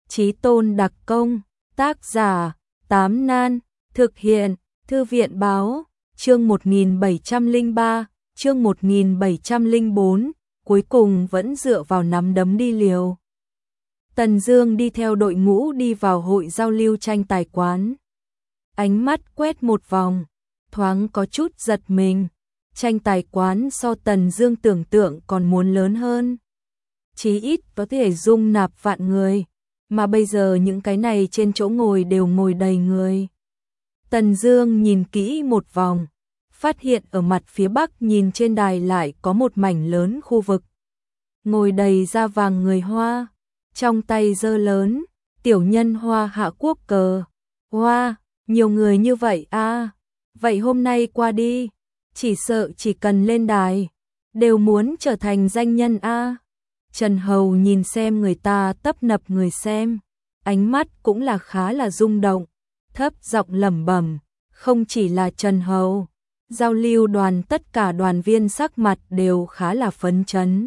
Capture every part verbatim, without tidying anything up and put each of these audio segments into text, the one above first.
Chí Tôn đặc công, tác giả, Tám Nan, thực hiện, Thư viện báo, chương một nghìn bảy trăm lẻ ba, chương một nghìn bảy trăm lẻ bốn, cuối cùng vẫn dựa vào nắm đấm đi liều. Tần Dương đi theo đội ngũ đi vào hội giao lưu tranh tài quán. Ánh mắt quét một vòng, thoáng có chút giật mình. Tranh tài quán so Tần Dương tưởng tượng còn muốn lớn hơn. Chí ít có thể dung nạp vạn người, mà bây giờ những cái này trên chỗ ngồi đều ngồi đầy người. Tần Dương nhìn kỹ một vòng, phát hiện ở mặt phía bắc nhìn trên đài lại có một mảnh lớn khu vực. Ngồi đầy da vàng người Hoa, trong tay giơ lớn, tiểu nhân Hoa hạ quốc cờ. Hoa, nhiều người như vậy à, vậy hôm nay qua đi, chỉ sợ chỉ cần lên đài, đều muốn trở thành danh nhân a. À. Trần Hầu nhìn xem người ta tấp nập người xem, ánh mắt cũng là khá là rung động, thấp giọng lẩm bẩm, không chỉ là Trần Hầu, giao lưu đoàn tất cả đoàn viên sắc mặt đều khá là phấn chấn.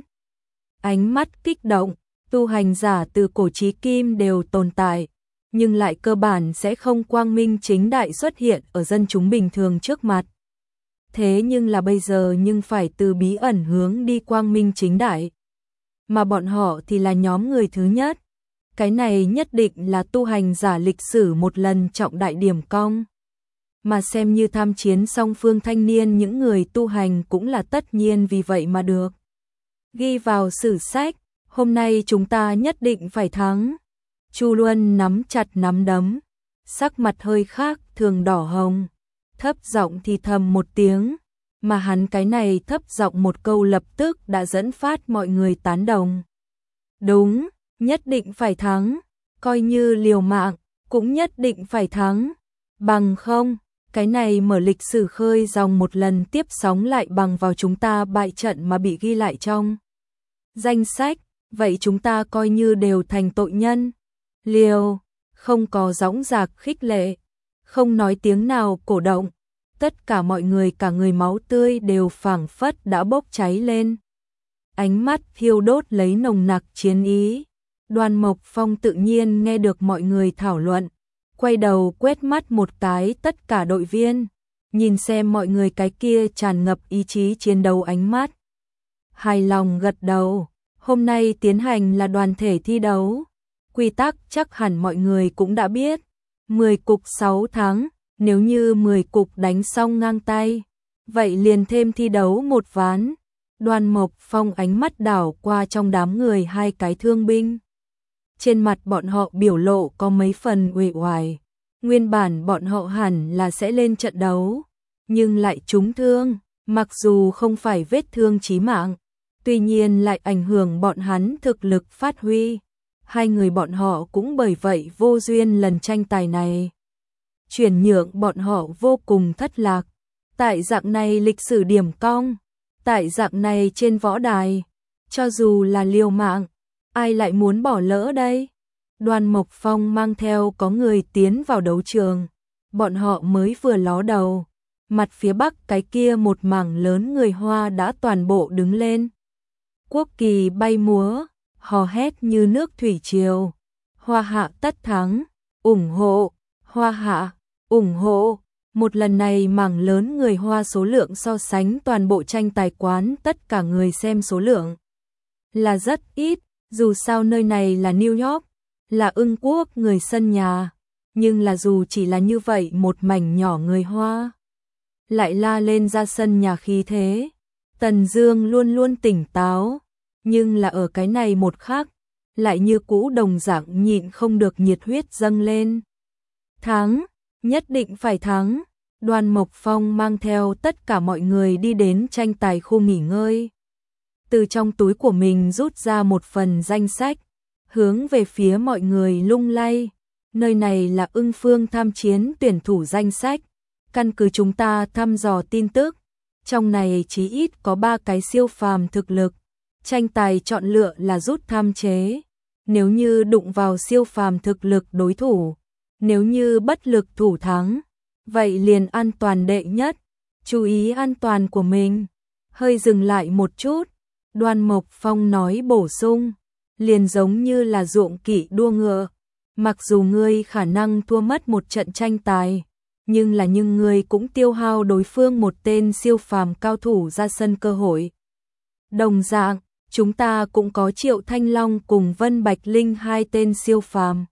Ánh mắt kích động, tu hành giả từ cổ chí kim đều tồn tại, nhưng lại cơ bản sẽ không quang minh chính đại xuất hiện ở dân chúng bình thường trước mặt. Thế nhưng là bây giờ nhưng phải từ bí ẩn hướng đi quang minh chính đại. Mà bọn họ thì là nhóm người thứ nhất. Cái này nhất định là tu hành giả lịch sử một lần trọng đại điểm cong. Mà xem như tham chiến song phương thanh niên những người tu hành cũng là tất nhiên vì vậy mà được ghi vào sử sách, hôm nay chúng ta nhất định phải thắng. Chu Luân nắm chặt nắm đấm, sắc mặt hơi khác thường đỏ hồng, thấp giọng thì thầm một tiếng, mà hắn cái này thấp giọng một câu lập tức đã dẫn phát mọi người tán đồng. Đúng, nhất định phải thắng, coi như liều mạng, cũng nhất định phải thắng, bằng không, cái này mở lịch sử khơi dòng một lần tiếp sóng lại bằng vào chúng ta bại trận mà bị ghi lại trong danh sách, vậy chúng ta coi như đều thành tội nhân. Liều, không có dõng dạc khích lệ, không nói tiếng nào cổ động, tất cả mọi người cả người máu tươi đều phảng phất đã bốc cháy lên. Ánh mắt thiêu đốt lấy nồng nặc chiến ý. Đoàn Mộc Phong tự nhiên nghe được mọi người thảo luận, quay đầu quét mắt một cái tất cả đội viên, nhìn xem mọi người cái kia tràn ngập ý chí chiến đấu ánh mắt. Hài lòng gật đầu, hôm nay tiến hành là đoàn thể thi đấu. Quy tắc chắc hẳn mọi người cũng đã biết, mười cục sáu thắng, nếu như mười cục đánh xong ngang tay, vậy liền thêm thi đấu một ván. Đoàn Mộc Phong ánh mắt đảo qua trong đám người hai cái thương binh. Trên mặt bọn họ biểu lộ có mấy phần uể oải, nguyên bản bọn họ hẳn là sẽ lên trận đấu, nhưng lại trúng thương, mặc dù không phải vết thương chí mạng, tuy nhiên lại ảnh hưởng bọn hắn thực lực phát huy. Hai người bọn họ cũng bởi vậy vô duyên lần tranh tài này chuyển nhượng bọn họ vô cùng thất lạc. Tại dạng này lịch sử điểm cong, tại dạng này trên võ đài, cho dù là liều mạng, ai lại muốn bỏ lỡ đây? Đoàn Mộc Phong mang theo có người tiến vào đấu trường, bọn họ mới vừa ló đầu, mặt phía bắc cái kia một mảng lớn người Hoa đã toàn bộ đứng lên. Quốc kỳ bay múa, hò hét như nước thủy triều. Hoa hạ tất thắng, ủng hộ, Hoa hạ, ủng hộ. Một lần này mảng lớn người Hoa số lượng so sánh toàn bộ tranh tài quán tất cả người xem số lượng là rất ít, dù sao nơi này là New York, là ưng quốc người sân nhà, nhưng là dù chỉ là như vậy một mảnh nhỏ người Hoa lại la lên ra sân nhà khí thế. Tần Dương luôn luôn tỉnh táo, nhưng là ở cái này một khắc, lại như cũ đồng dạng nhịn không được nhiệt huyết dâng lên. Thắng, nhất định phải thắng. Đoàn Mộc Phong mang theo tất cả mọi người đi đến tranh tài khu nghỉ ngơi. Từ trong túi của mình rút ra một phần danh sách, hướng về phía mọi người lung lay. Nơi này là Ưng Phương tham chiến tuyển thủ danh sách. Căn cứ chúng ta thăm dò tin tức, trong này chí ít có ba cái siêu phàm thực lực. Tranh tài chọn lựa là rút tham chế. Nếu như đụng vào siêu phàm thực lực đối thủ, nếu như bất lực thủ thắng, vậy liền an toàn đệ nhất. Chú ý an toàn của mình. Hơi dừng lại một chút, Đoàn Mộc Phong nói bổ sung, liền giống như là ruộng kỵ đua ngựa, Mặc dù ngươi khả năng thua mất một trận tranh tài, nhưng là nhưng ngươi cũng tiêu hao đối phương một tên siêu phàm cao thủ ra sân cơ hội. Đồng dạng, chúng ta cũng có Triệu Thanh Long cùng Vân Bạch Linh hai tên siêu phàm.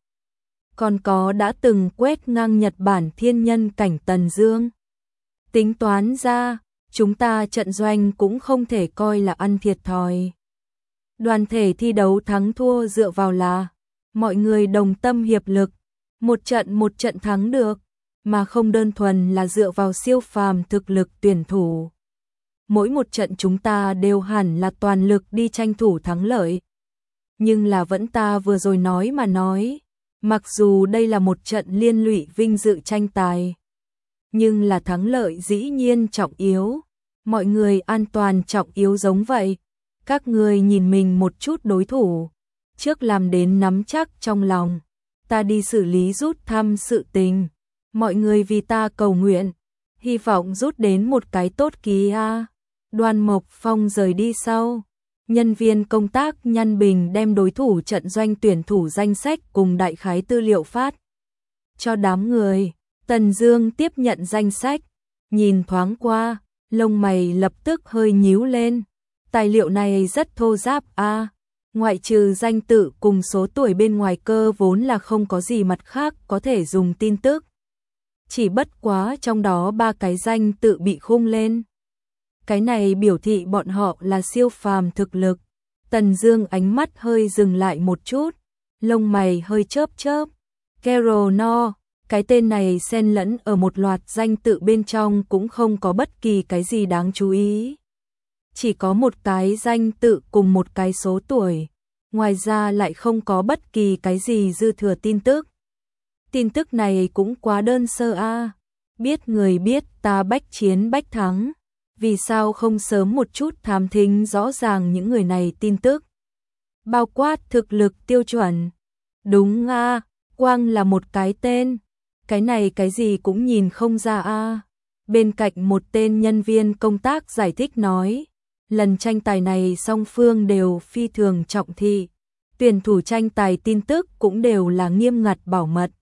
Còn có đã từng quét ngang Nhật Bản thiên nhân cảnh Tần Dương. Tính toán ra, chúng ta trận doanh cũng không thể coi là ăn thiệt thòi. Đoàn thể thi đấu thắng thua dựa vào là mọi người đồng tâm hiệp lực, một trận một trận thắng được, mà không đơn thuần là dựa vào siêu phàm thực lực tuyển thủ. Mỗi một trận chúng ta đều hẳn là toàn lực đi tranh thủ thắng lợi. Nhưng là vẫn ta vừa rồi nói mà nói, mặc dù đây là một trận liên lụy vinh dự tranh tài, nhưng là thắng lợi dĩ nhiên trọng yếu, mọi người an toàn trọng yếu giống vậy. Các người nhìn mình một chút đối thủ, trước làm đến nắm chắc trong lòng, ta đi xử lý rút thăm sự tình, mọi người vì ta cầu nguyện, hy vọng rút đến một cái tốt ký a. Đoan Mộc Phong rời đi sau, nhân viên công tác nhăn bình đem đối thủ trận doanh tuyển thủ danh sách cùng đại khái tư liệu phát cho đám người. Tần Dương tiếp nhận danh sách, nhìn thoáng qua, lông mày lập tức hơi nhíu lên. Tài liệu này rất thô ráp a, ngoại trừ danh tự cùng số tuổi bên ngoài cơ vốn là không có gì mặt khác có thể dùng tin tức. Chỉ bất quá trong đó ba cái danh tự bị khung lên. Cái này biểu thị bọn họ là siêu phàm thực lực. Tần Dương ánh mắt hơi dừng lại một chút, lông mày hơi chớp chớp. Carol No, cái tên này xen lẫn ở một loạt danh tự bên trong cũng không có bất kỳ cái gì đáng chú ý. Chỉ có một cái danh tự cùng một cái số tuổi, ngoài ra lại không có bất kỳ cái gì dư thừa tin tức. Tin tức này cũng quá đơn sơ a. Biết người biết ta bách chiến bách thắng, vì sao không sớm một chút thám thính rõ ràng những người này tin tức, bao quát thực lực tiêu chuẩn. Đúng a, quang là một cái tên, cái này cái gì cũng nhìn không ra a. Bên cạnh một tên nhân viên công tác giải thích nói, lần tranh tài này song phương đều phi thường trọng thị, tuyển thủ tranh tài tin tức cũng đều là nghiêm ngặt bảo mật.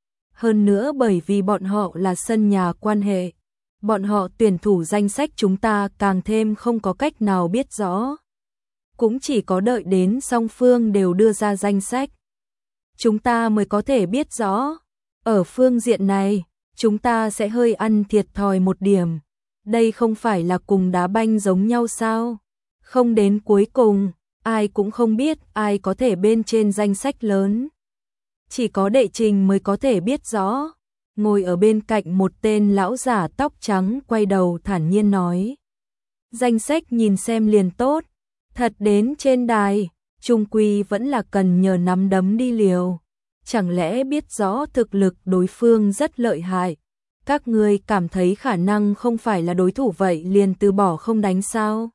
Hơn nữa bởi vì bọn họ là sân nhà quan hệ, bọn họ tuyển thủ danh sách chúng ta càng thêm không có cách nào biết rõ. Cũng chỉ có đợi đến song phương đều đưa ra danh sách, chúng ta mới có thể biết rõ. Ở phương diện này, chúng ta sẽ hơi ăn thiệt thòi một điểm. Đây không phải là cùng đá banh giống nhau sao? Không đến cuối cùng, ai cũng không biết ai có thể bên trên danh sách lớn. Chỉ có đệ trình mới có thể biết rõ. Ngồi ở bên cạnh một tên lão giả tóc trắng quay đầu thản nhiên nói. Danh sách nhìn xem liền tốt. Thật đến trên đài, chung quy vẫn là cần nhờ nắm đấm đi liều. Chẳng lẽ biết rõ thực lực đối phương rất lợi hại, các ngươi cảm thấy khả năng không phải là đối thủ vậy liền từ bỏ không đánh sao?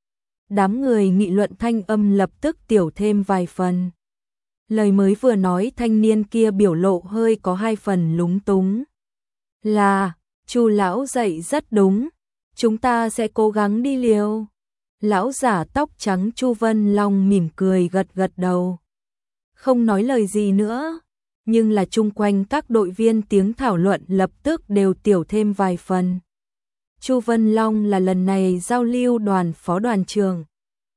Đám người nghị luận thanh âm lập tức tiểu thêm vài phần. Lời mới vừa nói thanh niên kia biểu lộ hơi có hai phần lúng túng. Là, Chu lão dạy rất đúng, chúng ta sẽ cố gắng đi liều. Lão giả tóc trắng Chu Vân Long mỉm cười gật gật đầu. Không nói lời gì nữa, nhưng là chung quanh các đội viên tiếng thảo luận lập tức đều tiểu thêm vài phần. Chu Vân Long là lần này giao lưu đoàn phó đoàn trưởng.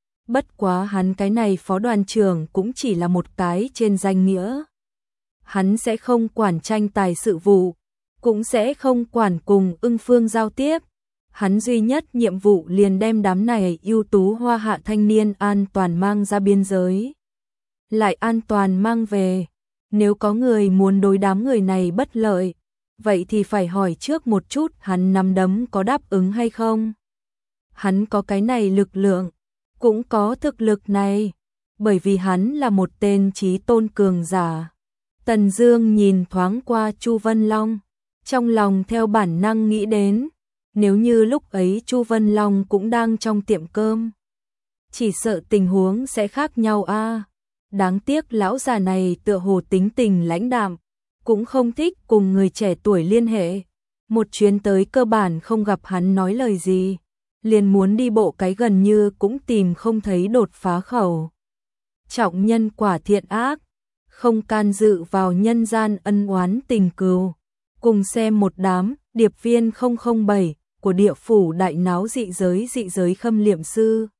Bất quá hắn cái này phó đoàn trưởng cũng chỉ là một cái trên danh nghĩa. Hắn sẽ không quản tranh tài sự vụ, cũng sẽ không quản cùng Ưng Phương giao tiếp. Hắn duy nhất nhiệm vụ liền đem đám này ưu tú hoa hạ thanh niên an toàn mang ra biên giới, lại an toàn mang về. Nếu có người muốn đối đám người này bất lợi, vậy thì phải hỏi trước một chút hắn nắm đấm có đáp ứng hay không. Hắn có cái này lực lượng, cũng có thực lực này, bởi vì hắn là một tên chí tôn cường giả. Tần Dương nhìn thoáng qua Chu Vân Long, trong lòng theo bản năng nghĩ đến, nếu như lúc ấy Chu Vân Long cũng đang trong tiệm cơm, chỉ sợ tình huống sẽ khác nhau a. Đáng tiếc lão già này tựa hồ tính tình lãnh đạm, cũng không thích cùng người trẻ tuổi liên hệ. Một chuyến tới cơ bản không gặp hắn nói lời gì, liền muốn đi bộ cái gần như cũng tìm không thấy đột phá khẩu. Trọng nhân quả thiện ác, không can dự vào nhân gian ân oán tình cừu. Cùng xem một đám điệp viên không không bảy của địa phủ đại náo dị giới dị giới khâm liệm sư.